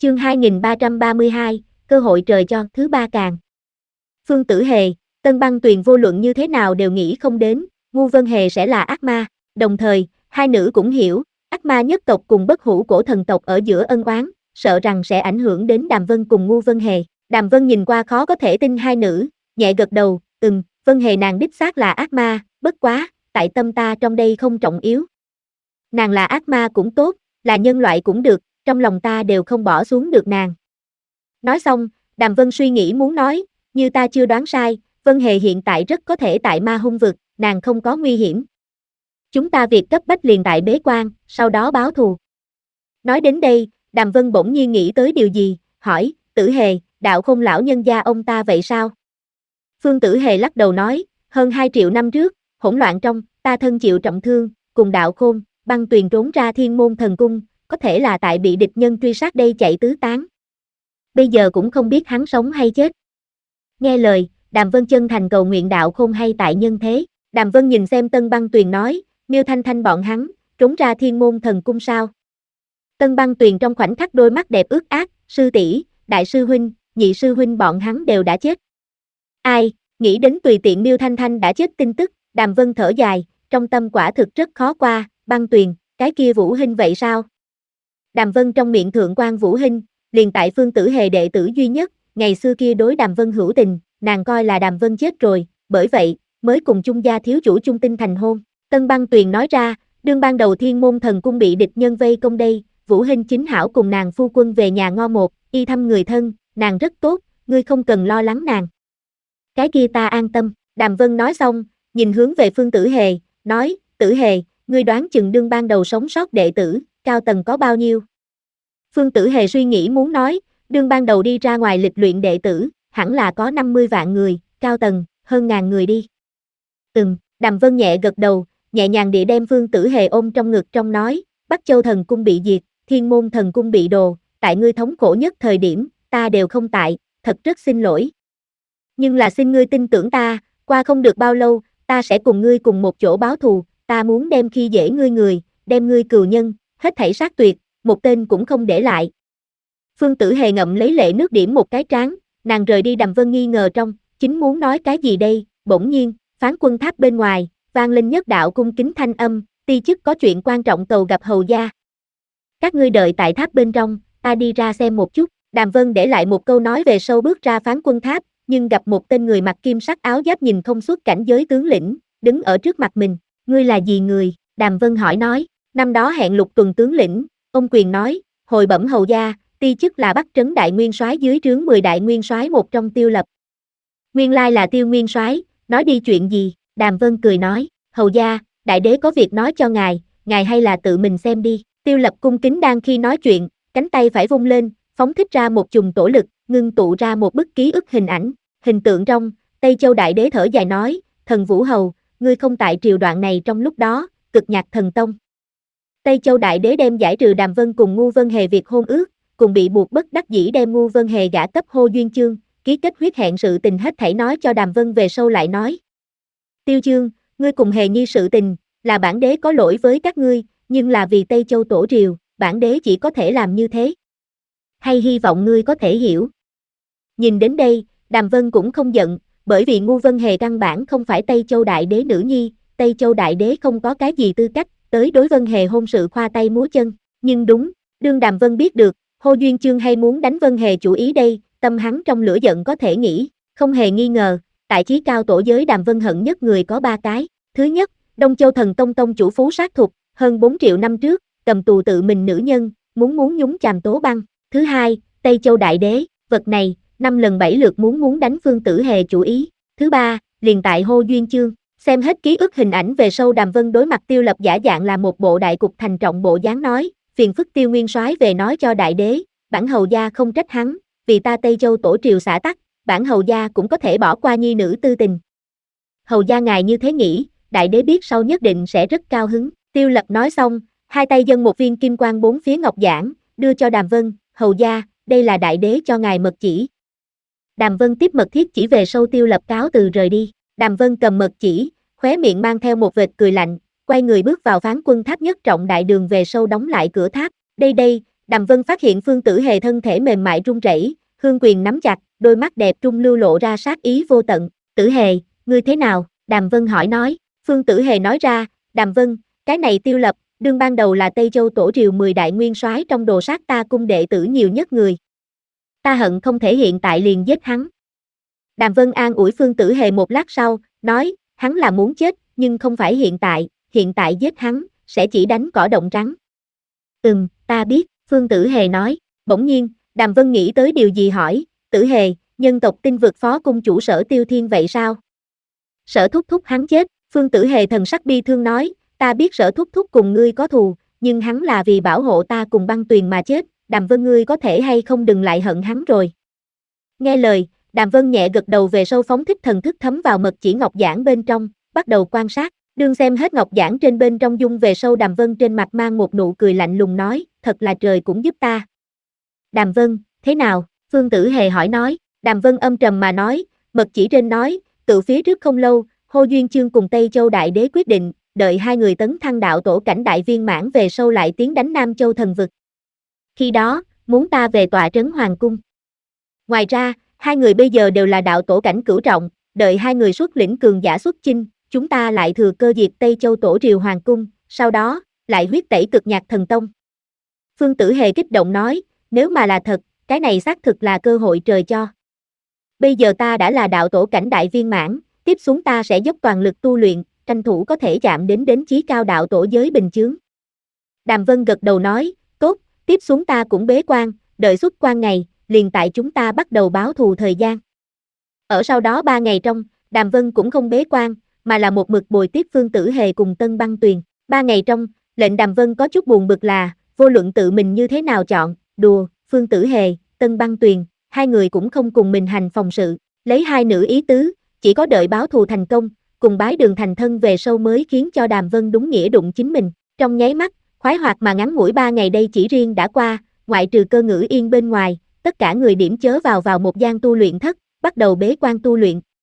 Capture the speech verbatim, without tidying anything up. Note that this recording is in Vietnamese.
Chương hai nghìn ba trăm ba mươi hai, cơ hội trời cho, thứ ba càng. Phương Tử Hề, Tân Băng Tuyền vô luận như thế nào đều nghĩ không đến, Ngu Vân Hề sẽ là ác ma, đồng thời, hai nữ cũng hiểu, ác ma nhất tộc cùng bất hủ cổ thần tộc ở giữa ân oán, sợ rằng sẽ ảnh hưởng đến Đàm Vân cùng Ngu Vân Hề. Đàm Vân nhìn qua khó có thể tin hai nữ, nhẹ gật đầu, ừm, Vân Hề nàng đích xác là ác ma, bất quá, tại tâm ta trong đây không trọng yếu. Nàng là ác ma cũng tốt, là nhân loại cũng được, trong lòng ta đều không bỏ xuống được nàng. Nói xong, Đàm Vân suy nghĩ muốn nói, như ta chưa đoán sai, Vân Hề hiện tại rất có thể tại ma hung vực, nàng không có nguy hiểm. Chúng ta việc cấp bách liền tại bế quan, sau đó báo thù. Nói đến đây, Đàm Vân bỗng nhiên nghĩ tới điều gì, hỏi, Tử Hề, đạo Khôn lão nhân gia ông ta vậy sao? Phương Tử Hề lắc đầu nói, hơn hai triệu năm trước, hỗn loạn trong, ta thân chịu trọng thương, cùng đạo Khôn, Băng Tuyền trốn ra Thiên Môn Thần Cung, có thể là tại bị địch nhân truy sát đây chạy tứ tán. Bây giờ cũng không biết hắn sống hay chết. Nghe lời, Đàm Vân chân thành cầu nguyện đạo Khôn hay tại nhân thế. Đàm Vân nhìn xem Tân Băng Tuyền nói, Miêu Thanh Thanh bọn hắn, trốn ra Thiên Môn Thần Cung sao? Tân Băng Tuyền trong khoảnh khắc đôi mắt đẹp ướt át, sư tỷ, đại sư huynh, nhị sư huynh bọn hắn đều đã chết. Ai, nghĩ đến tùy tiện Miêu Thanh Thanh đã chết tin tức, Đàm Vân thở dài, trong tâm quả thực rất khó qua, Băng Tuyền, cái kia Vũ Hinh vậy sao? Đàm Vân trong miệng thượng quan Vũ Hinh, liền tại Phương Tử Hề đệ tử duy nhất, ngày xưa kia đối Đàm Vân hữu tình, nàng coi là Đàm Vân chết rồi, bởi vậy, mới cùng chung gia thiếu chủ chung tinh thành hôn. Tân Băng Tuyền nói ra, đương ban đầu Thiên Môn Thần Cung bị địch nhân vây công đây, Vũ Hinh chính hảo cùng nàng phu quân về nhà ngo một, y thăm người thân, nàng rất tốt, ngươi không cần lo lắng nàng. Cái kia ta an tâm, Đàm Vân nói xong, nhìn hướng về Phương Tử Hề, nói, Tử Hề, ngươi đoán chừng đương ban đầu sống sót đệ tử, cao tầng có bao nhiêu? Phương Tử Hề suy nghĩ muốn nói, đương ban đầu đi ra ngoài lịch luyện đệ tử, hẳn là có năm mươi vạn người, cao tầng, hơn ngàn người đi. Ừm, Đàm Vân nhẹ gật đầu, nhẹ nhàng địa đem Phương Tử Hề ôm trong ngực trong nói, Bắc Châu Thần Cung bị diệt, Thiên Môn Thần Cung bị đồ, tại ngươi thống khổ nhất thời điểm, ta đều không tại, thật rất xin lỗi. Nhưng là xin ngươi tin tưởng ta, qua không được bao lâu, ta sẽ cùng ngươi cùng một chỗ báo thù, ta muốn đem khi dễ ngươi người, đem ngươi cừu nhân, hết thảy sát tuyệt, một tên cũng không để lại. Phương Tử Hề ngậm lấy lệ nước điểm một cái trán, nàng rời đi. Đàm Vân nghi ngờ trong, chính muốn nói cái gì đây, bỗng nhiên, Phán Quân Tháp bên ngoài, vang lên nhất đạo cung kính thanh âm, ti chức có chuyện quan trọng cầu gặp hầu gia. Các ngươi đợi tại tháp bên trong, ta đi ra xem một chút. Đàm Vân để lại một câu nói về sau bước ra Phán Quân Tháp, nhưng gặp một tên người mặc kim sắc áo giáp nhìn không xuất cảnh giới tướng lĩnh, đứng ở trước mặt mình. Ngươi là gì người? Đàm Vân hỏi nói, năm đó hẹn Lục Tuần tướng lĩnh, ông quyền nói, hồi bẩm hầu gia, ti chức là Bắc Trấn đại nguyên soái dưới trướng mười đại nguyên soái một trong Tiêu Lập. Nguyên lai là Tiêu nguyên soái, nói đi chuyện gì? Đàm Vân cười nói, hầu gia, đại đế có việc nói cho ngài, ngài hay là tự mình xem đi. Tiêu Lập cung kính đang khi nói chuyện, cánh tay phải vung lên, phóng thích ra một chùm tổ lực, ngưng tụ ra một bức ký ức hình ảnh, hình tượng trong, Tây Châu đại đế thở dài nói, thần Vũ Hầu, ngươi không tại triều đoạn này trong lúc đó, cực nhạc thần tông. Tây Châu đại đế đem giải trừ Đàm Vân cùng Ngu Vân Hề việc hôn ước, cùng bị buộc bất đắc dĩ đem Ngu Vân Hề gả cấp Hô Duyên Chương, ký kết huyết hẹn sự tình hết thảy nói cho Đàm Vân về sau lại nói. Tiêu Chương, ngươi cùng Hề Nhi sự tình, là bản đế có lỗi với các ngươi, nhưng là vì Tây Châu tổ triều, bản đế chỉ có thể làm như thế. Hay hy vọng ngươi có thể hiểu. Nhìn đến đây, Đàm Vân cũng không giận, bởi vì Ngu Vân Hề căn bản không phải Tây Châu đại đế nữ nhi, Tây Châu đại đế không có cái gì tư cách, tới đối Vân Hề hôn sự khoa tay múa chân, nhưng đúng, đương Đàm Vân biết được, Hô Duyên Chương hay muốn đánh Vân Hề chủ ý đây, tâm hắn trong lửa giận có thể nghĩ, không hề nghi ngờ, tại chí cao tổ giới Đàm Vân hận nhất người có ba cái, thứ nhất, Đông Châu Thần Tông tông chủ Phú Sát Thục, hơn bốn triệu năm trước, cầm tù tự mình nữ nhân, muốn muốn nhúng chàm Tố Băng, thứ hai, Tây Châu đại đế, vật này, năm lần bảy lượt muốn muốn đánh Phương Tử Hề chủ ý, thứ ba, liền tại Hô Duyên Chương. Xem hết ký ức hình ảnh về sau Đàm Vân đối mặt Tiêu Lập giả dạng là một bộ đại cục thành trọng bộ dáng nói, phiền phức Tiêu nguyên soái về nói cho đại đế, bản hầu gia không trách hắn, vì ta Tây Châu tổ triều xã tắc, bản hầu gia cũng có thể bỏ qua nhi nữ tư tình. Hầu gia ngài như thế nghĩ, đại đế biết sau nhất định sẽ rất cao hứng. Tiêu Lập nói xong, hai tay dâng một viên kim quang bốn phía ngọc giản, đưa cho Đàm Vân, hầu gia, đây là đại đế cho ngài mật chỉ. Đàm Vân tiếp mật thiết chỉ về sau Tiêu Lập cáo từ rời đi. Đàm Vân cầm mật chỉ, khóe miệng mang theo một vệt cười lạnh, quay người bước vào Phán Quân Tháp nhất trọng đại đường về sau đóng lại cửa tháp. Đây đây, Đàm Vân phát hiện Phương Tử Hề thân thể mềm mại run rẩy, hương quyền nắm chặt, đôi mắt đẹp trung lưu lộ ra sát ý vô tận. Tử Hề, ngươi thế nào? Đàm Vân hỏi nói. Phương Tử Hề nói ra, Đàm Vân, cái này Tiêu Lập, đương ban đầu là Tây Châu tổ triều mười đại nguyên soái trong đồ sát ta cung đệ tử nhiều nhất người. Ta hận không thể hiện tại liền giết hắn. Đàm Vân an ủi Phương Tử Hề một lát sau, nói, hắn là muốn chết, nhưng không phải hiện tại, hiện tại giết hắn, sẽ chỉ đánh cỏ động rắn. Ừm, ta biết, Phương Tử Hề nói. Bỗng nhiên, Đàm Vân nghĩ tới điều gì hỏi, Tử Hề, nhân tộc Tinh Vực phó cung chủ Sở Tiêu Thiên vậy sao? Sở Thúc Thúc hắn chết, Phương Tử Hề thần sắc bi thương nói, ta biết Sở Thúc Thúc cùng ngươi có thù, nhưng hắn là vì bảo hộ ta cùng Băng Tuyền mà chết, Đàm Vân ngươi có thể hay không đừng lại hận hắn rồi. Nghe lời, Đàm Vân nhẹ gật đầu về sau phóng thích thần thức thấm vào mật chỉ ngọc giản bên trong, bắt đầu quan sát, đương xem hết ngọc giản trên bên trong dung về sau Đàm Vân trên mặt mang một nụ cười lạnh lùng nói, thật là trời cũng giúp ta. Đàm Vân, thế nào? Phương Tử Hề hỏi nói, Đàm Vân âm trầm mà nói, mật chỉ trên nói, tự phía trước không lâu, Hồ Duyên Chương cùng Tây Châu Đại Đế quyết định, đợi hai người tấn thăng đạo tổ cảnh đại viên mãn về sau lại tiến đánh Nam Châu thần vực. Khi đó, muốn ta về tọa trấn hoàng cung. Ngoài ra, hai người bây giờ đều là đạo tổ cảnh cửu trọng, đợi hai người xuất lĩnh cường giả xuất chinh, chúng ta lại thừa cơ diệt Tây Châu tổ triều hoàng cung, sau đó, lại huyết tẩy cực nhạc thần tông. Phương Tử Hề kích động nói, nếu mà là thật, cái này xác thực là cơ hội trời cho. Bây giờ ta đã là đạo tổ cảnh đại viên mãn, tiếp xuống ta sẽ dốc toàn lực tu luyện, tranh thủ có thể chạm đến đến chí cao đạo tổ giới bình chướng. Đàm Vân gật đầu nói, tốt, tiếp xuống ta cũng bế quan, đợi xuất quan ngày, liền tại chúng ta bắt đầu báo thù thời gian. Ở sau đó ba ngày trong, Đàm Vân cũng không bế quan, mà là một mực bồi tiếp Phương Tử Hề cùng Tân Băng Tuyền. Ba ngày trong, lệnh Đàm Vân có chút buồn bực là, vô luận tự mình như thế nào chọn, đùa, Phương Tử Hề, Tân Băng Tuyền, hai người cũng không cùng mình hành phòng sự, lấy hai nữ ý tứ, chỉ có đợi báo thù thành công, cùng bái đường thành thân về sau mới khiến cho Đàm Vân đúng nghĩa đụng chính mình. Trong nháy mắt, khoái hoạt mà ngắn ngủi ba ngày đây chỉ riêng đã qua, ngoại trừ Cơ Ngữ Yên bên ngoài, tất cả người điểm chớ vào vào một gian tu luyện thất, bắt đầu bế quan tu luyện.